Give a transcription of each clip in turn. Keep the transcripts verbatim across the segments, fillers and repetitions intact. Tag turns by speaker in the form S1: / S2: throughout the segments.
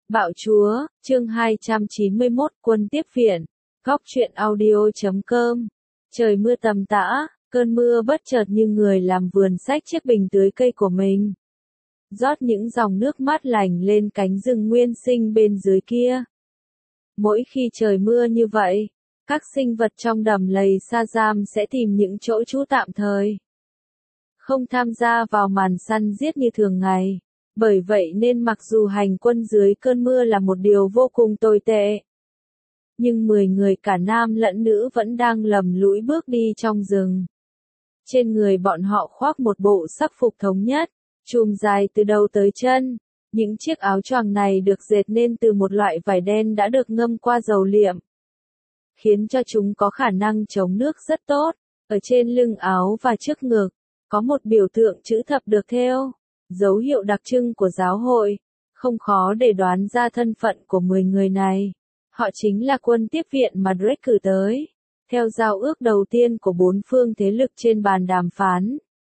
S1: Bạo Chúa, chương hai trăm chín mươi mốt, Quân tiếp viện. Góc truyện audio chấm com. Trời mưa tầm tã, cơn mưa bất chợt như người làm vườn xách chiếc bình tưới cây của mình. Rót những dòng nước mát lành lên cánh rừng nguyên sinh bên dưới kia. Mỗi khi trời mưa như vậy, các sinh vật trong đầm lầy sa giam sẽ tìm những chỗ trú tạm thời. Không tham gia vào màn săn giết như thường ngày. Bởi vậy nên mặc dù hành quân dưới cơn mưa là một điều vô cùng tồi tệ, nhưng mười người cả nam lẫn nữ vẫn đang lầm lũi bước đi trong rừng. Trên người bọn họ khoác một bộ sắc phục thống nhất, chùm dài từ đầu tới chân. Những chiếc áo choàng này được dệt nên từ một loại vải đen đã được ngâm qua dầu liệm, khiến cho chúng có khả năng chống nước rất tốt. Ở trên lưng áo và trước ngực, có một biểu tượng chữ thập được thêu, dấu hiệu đặc trưng của giáo hội. Không khó để đoán ra thân phận của mười người này. Họ chính là quân tiếp viện mà Drake cử tới, theo giao ước đầu tiên của bốn phương thế lực trên bàn đàm phán.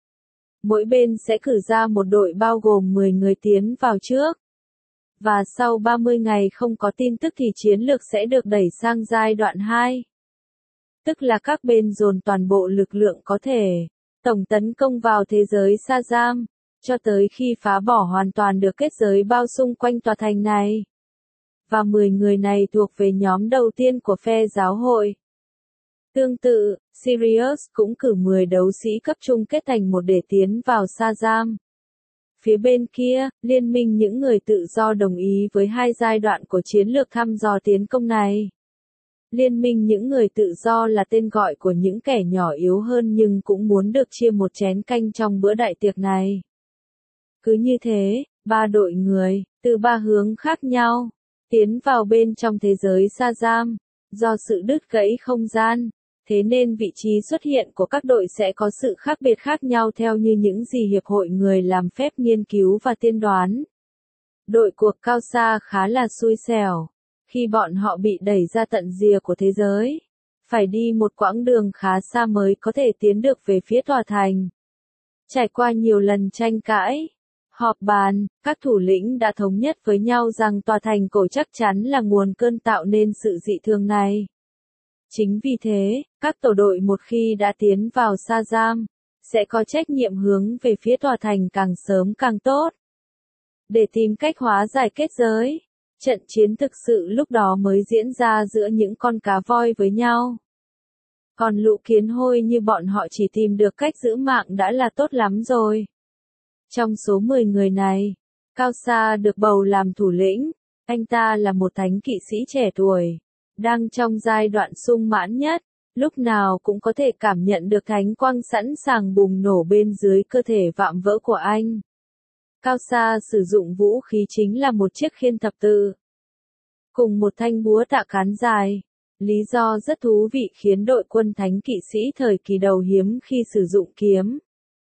S1: Mỗi bên sẽ cử ra một đội bao gồm mười người tiến vào trước. Và sau ba mươi ngày không có tin tức thì chiến lược sẽ được đẩy sang giai đoạn hai. Tức là các bên dồn toàn bộ lực lượng có thể, tổng tấn công vào thế giới sa giam, cho tới khi phá bỏ hoàn toàn được kết giới bao xung quanh tòa thành này. Và mười người này thuộc về nhóm đầu tiên của phe giáo hội. Tương tự, Sirius cũng cử mười đấu sĩ cấp trung kết thành một để tiến vào sa giam. Phía bên kia, liên minh những người tự do đồng ý với hai giai đoạn của chiến lược thăm dò tiến công này. Liên minh những người tự do là tên gọi của những kẻ nhỏ yếu hơn nhưng cũng muốn được chia một chén canh trong bữa đại tiệc này. Cứ như thế, ba đội người, từ ba hướng khác nhau, tiến vào bên trong thế giới sa giam. Do sự đứt gãy không gian, thế nên vị trí xuất hiện của các đội sẽ có sự khác biệt khác nhau theo như những gì Hiệp hội người làm phép nghiên cứu và tiên đoán. Đội cuộc Cao Sa khá là xui xẻo, khi bọn họ bị đẩy ra tận rìa của thế giới. Phải đi một quãng đường khá xa mới có thể tiến được về phía tòa thành. Trải qua nhiều lần tranh cãi, họp bàn, các thủ lĩnh đã thống nhất với nhau rằng tòa thành cổ chắc chắn là nguồn cơn tạo nên sự dị thường này. Chính vì thế, các tổ đội một khi đã tiến vào sa giam, sẽ có trách nhiệm hướng về phía tòa thành càng sớm càng tốt. Để tìm cách hóa giải kết giới, trận chiến thực sự lúc đó mới diễn ra giữa những con cá voi với nhau. Còn lũ kiến hôi như bọn họ chỉ tìm được cách giữ mạng đã là tốt lắm rồi. Trong số mười người này, Cao Sa được bầu làm thủ lĩnh. Anh ta là một thánh kỵ sĩ trẻ tuổi, đang trong giai đoạn sung mãn nhất, lúc nào cũng có thể cảm nhận được thánh quang sẵn sàng bùng nổ bên dưới cơ thể vạm vỡ của anh. Cao Sa sử dụng vũ khí chính là một chiếc khiên thập tự, cùng một thanh búa tạ cán dài. Lý do rất thú vị khiến đội quân thánh kỵ sĩ thời kỳ đầu hiếm khi sử dụng kiếm,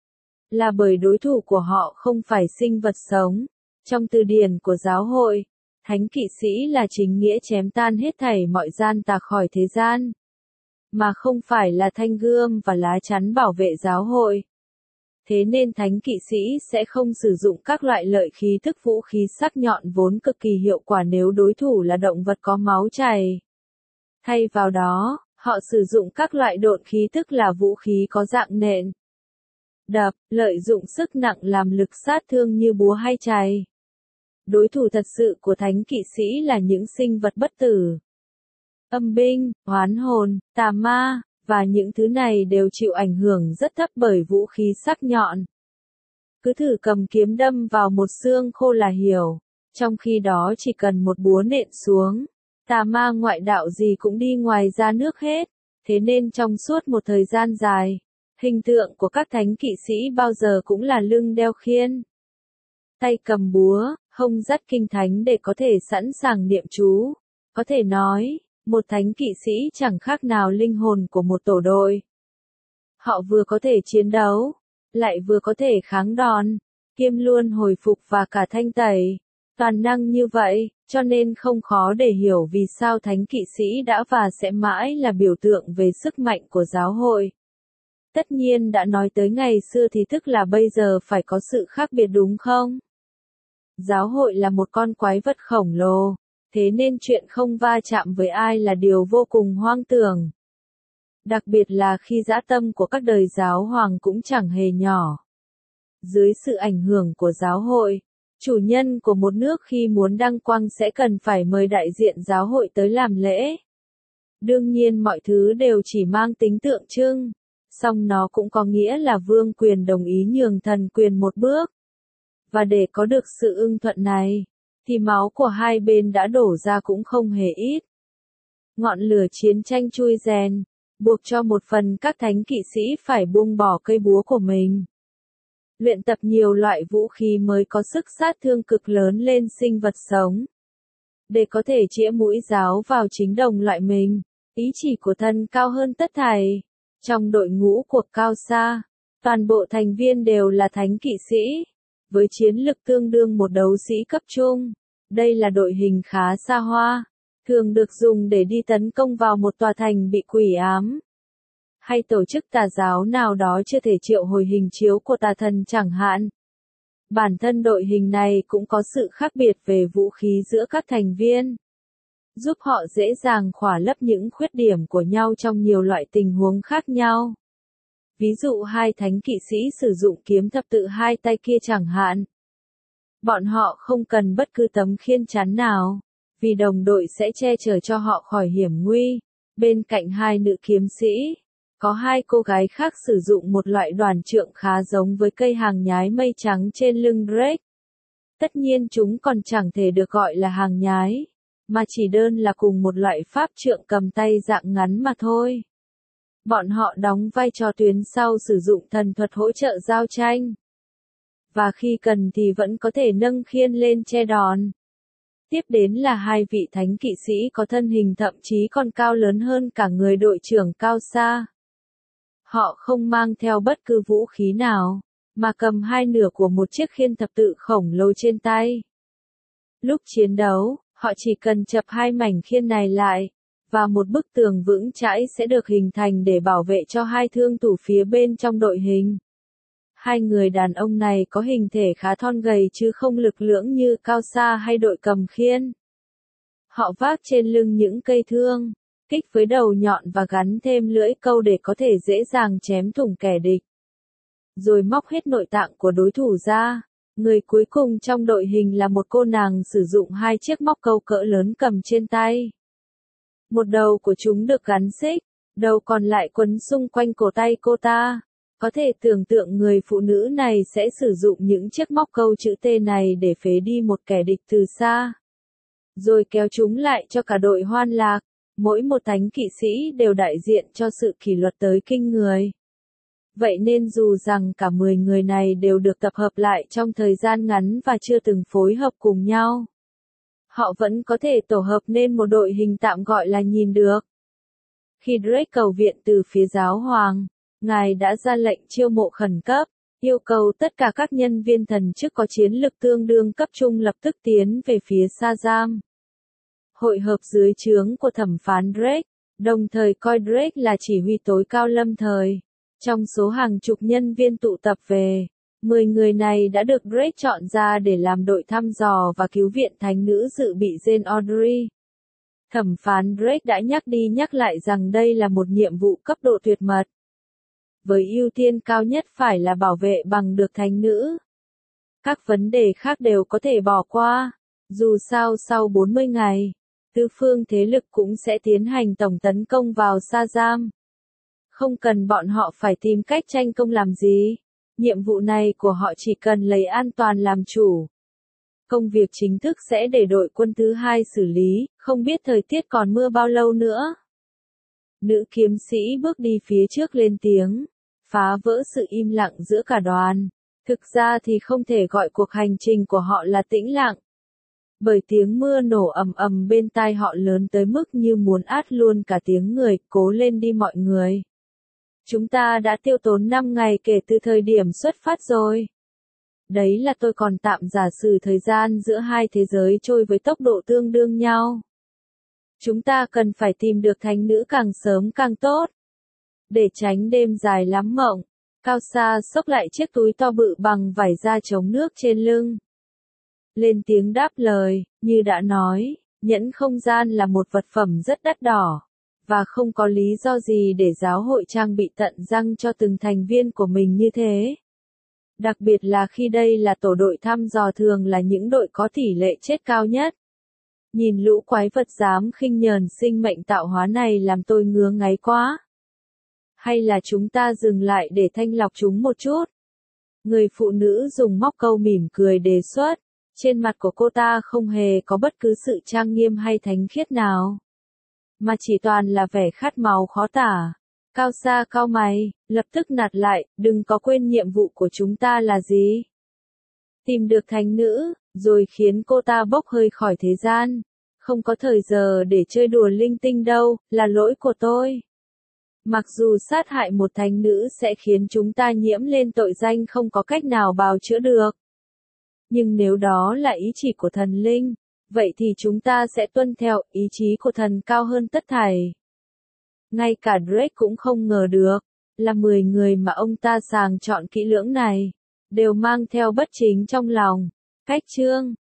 S1: là bởi đối thủ của họ không phải sinh vật sống. Trong từ điển của giáo hội, thánh kỵ sĩ là chính nghĩa chém tan hết thảy mọi gian tà khỏi thế gian, mà không phải là thanh gươm và lá chắn bảo vệ giáo hội. Thế nên thánh kỵ sĩ sẽ không sử dụng các loại lợi khí tức vũ khí sắc nhọn vốn cực kỳ hiệu quả nếu đối thủ là động vật có máu chảy. Thay vào đó, họ sử dụng các loại độn khí tức là vũ khí có dạng nện, đập, lợi dụng sức nặng làm lực sát thương như búa hay chày. Đối thủ thật sự của thánh kỵ sĩ là những sinh vật bất tử, âm binh, oán hồn, tà ma, và những thứ này đều chịu ảnh hưởng rất thấp bởi vũ khí sắc nhọn. Cứ thử cầm kiếm đâm vào một xương khô là hiểu, trong khi đó chỉ cần một búa nện xuống, tà ma ngoại đạo gì cũng đi ngoài ra nước hết. Thế nên trong suốt một thời gian dài, hình tượng của các thánh kỵ sĩ bao giờ cũng là lưng đeo khiên, tay cầm búa, hông dắt kinh thánh để có thể sẵn sàng niệm chú. Có thể nói, một thánh kỵ sĩ chẳng khác nào linh hồn của một tổ đội. Họ vừa có thể chiến đấu, lại vừa có thể kháng đòn, kiêm luôn hồi phục và cả thanh tẩy. Toàn năng như vậy, cho nên không khó để hiểu vì sao thánh kỵ sĩ đã và sẽ mãi là biểu tượng về sức mạnh của giáo hội. Tất nhiên đã nói tới ngày xưa thì tức là bây giờ phải có sự khác biệt đúng không? Giáo hội là một con quái vật khổng lồ, thế nên chuyện không va chạm với ai là điều vô cùng hoang tưởng. Đặc biệt là khi dã tâm của các đời giáo hoàng cũng chẳng hề nhỏ. Dưới sự ảnh hưởng của giáo hội, chủ nhân của một nước khi muốn đăng quang sẽ cần phải mời đại diện giáo hội tới làm lễ. Đương nhiên mọi thứ đều chỉ mang tính tượng trưng, song nó cũng có nghĩa là vương quyền đồng ý nhường thần quyền một bước. Và để có được sự ưng thuận này, thì máu của hai bên đã đổ ra cũng không hề ít. Ngọn lửa chiến tranh chui rèn, buộc cho một phần các thánh kỵ sĩ phải buông bỏ cây búa của mình. Luyện tập nhiều loại vũ khí mới có sức sát thương cực lớn lên sinh vật sống. Để có thể chĩa mũi giáo vào chính đồng loại mình, ý chỉ của thần cao hơn tất thảy. Trong đội ngũ của Cao Sa, toàn bộ thành viên đều là thánh kỵ sĩ, với chiến lực tương đương một đấu sĩ cấp trung. Đây là đội hình khá xa hoa, thường được dùng để đi tấn công vào một tòa thành bị quỷ ám. Hay tổ chức tà giáo nào đó chưa thể triệu hồi hình chiếu của tà thần chẳng hạn. Bản thân đội hình này cũng có sự khác biệt về vũ khí giữa các thành viên, giúp họ dễ dàng khỏa lấp những khuyết điểm của nhau trong nhiều loại tình huống khác nhau. Ví dụ hai thánh kỵ sĩ sử dụng kiếm thập tự hai tay kia chẳng hạn. Bọn họ không cần bất cứ tấm khiên chắn nào, vì đồng đội sẽ che chở cho họ khỏi hiểm nguy. Bên cạnh hai nữ kiếm sĩ, có hai cô gái khác sử dụng một loại đoàn trượng khá giống với cây hàng nhái mây trắng trên lưng Drake. Tất nhiên chúng còn chẳng thể được gọi là hàng nhái, mà chỉ đơn là cùng một loại pháp trượng cầm tay dạng ngắn mà thôi. Bọn họ đóng vai trò tuyến sau sử dụng thần thuật hỗ trợ giao tranh. Và khi cần thì vẫn có thể nâng khiên lên che đòn. Tiếp đến là hai vị thánh kỵ sĩ có thân hình thậm chí còn cao lớn hơn cả người đội trưởng Cao Sa. Họ không mang theo bất cứ vũ khí nào, mà cầm hai nửa của một chiếc khiên thập tự khổng lồ trên tay. Lúc chiến đấu, họ chỉ cần chập hai mảnh khiên này lại, và một bức tường vững chãi sẽ được hình thành để bảo vệ cho hai thương thủ phía bên trong đội hình. Hai người đàn ông này có hình thể khá thon gầy chứ không lực lưỡng như Cao Sa hay đội cầm khiên. Họ vác trên lưng những cây thương, kích với đầu nhọn và gắn thêm lưỡi câu để có thể dễ dàng chém thủng kẻ địch. Rồi móc hết nội tạng của đối thủ ra. Người cuối cùng trong đội hình là một cô nàng sử dụng hai chiếc móc câu cỡ lớn cầm trên tay. Một đầu của chúng được gắn xích, đầu còn lại quấn xung quanh cổ tay cô ta. Có thể tưởng tượng người phụ nữ này sẽ sử dụng những chiếc móc câu chữ T này để phế đi một kẻ địch từ xa. Rồi kéo chúng lại cho cả đội hoan lạc. Mỗi một thánh kỵ sĩ đều đại diện cho sự kỷ luật tới kinh người. Vậy nên dù rằng cả mười người này đều được tập hợp lại trong thời gian ngắn và chưa từng phối hợp cùng nhau, họ vẫn có thể tổ hợp nên một đội hình tạm gọi là nhìn được. Khi Drake cầu viện từ phía giáo hoàng, ngài đã ra lệnh chiêu mộ khẩn cấp, yêu cầu tất cả các nhân viên thần chức có chiến lực tương đương cấp trung lập tức tiến về phía Shazam. Hội hợp dưới trướng của thẩm phán Drake, đồng thời coi Drake là chỉ huy tối cao lâm thời. Trong số hàng chục nhân viên tụ tập về, mười người này đã được Drake chọn ra để làm đội thăm dò và cứu viện thánh nữ dự bị Jane Audrey. Thẩm phán Drake đã nhắc đi nhắc lại rằng đây là một nhiệm vụ cấp độ tuyệt mật, với ưu tiên cao nhất phải là bảo vệ bằng được thánh nữ. Các vấn đề khác đều có thể bỏ qua, dù sao sau bốn mươi ngày, tứ phương thế lực cũng sẽ tiến hành tổng tấn công vào Shazam. Không cần bọn họ phải tìm cách tranh công làm gì. Nhiệm vụ này của họ chỉ cần lấy an toàn làm chủ. Công việc chính thức sẽ để đội quân thứ hai xử lý, không biết thời tiết còn mưa bao lâu nữa. Nữ kiếm sĩ bước đi phía trước lên tiếng, phá vỡ sự im lặng giữa cả đoàn. Thực ra thì không thể gọi cuộc hành trình của họ là tĩnh lặng. Bởi tiếng mưa nổ ầm ầm bên tai họ lớn tới mức như muốn át luôn cả tiếng người, cố lên đi mọi người. Chúng ta đã tiêu tốn năm ngày kể từ thời điểm xuất phát rồi. Đấy là tôi còn tạm giả sử thời gian giữa hai thế giới trôi với tốc độ tương đương nhau. Chúng ta cần phải tìm được thánh nữ càng sớm càng tốt. Để tránh đêm dài lắm mộng, Cao Sa xốc lại chiếc túi to bự bằng vải da chống nước trên lưng. lên tiếng đáp lời, như đã nói, nhẫn không gian là một vật phẩm rất đắt đỏ, và không có lý do gì để giáo hội trang bị tận răng cho từng thành viên của mình như thế. Đặc biệt là khi đây là tổ đội thăm dò thường là những đội có tỷ lệ chết cao nhất. Nhìn lũ quái vật dám khinh nhờn sinh mệnh tạo hóa này làm tôi ngứa ngáy quá. Hay là chúng ta dừng lại để thanh lọc chúng một chút? Người phụ nữ dùng móc câu mỉm cười đề xuất. Trên mặt của cô ta không hề có bất cứ sự trang nghiêm hay thánh khiết nào, mà chỉ toàn là vẻ khát máu khó tả. Cao Sa cau mày, lập tức nạt lại, đừng có quên nhiệm vụ của chúng ta là gì? Tìm được thánh nữ, rồi khiến cô ta bốc hơi khỏi thế gian. Không có thời giờ để chơi đùa linh tinh đâu, là lỗi của tôi. Mặc dù sát hại một thánh nữ sẽ khiến chúng ta nhiễm lên tội danh không có cách nào bào chữa được. Nhưng nếu đó là ý chỉ của thần linh, vậy thì chúng ta sẽ tuân theo ý chí của thần cao hơn tất thảy. Ngay cả Drake cũng không ngờ được, là mười người mà ông ta sàng chọn kỹ lưỡng này, đều mang theo bất chính trong lòng. Cách chương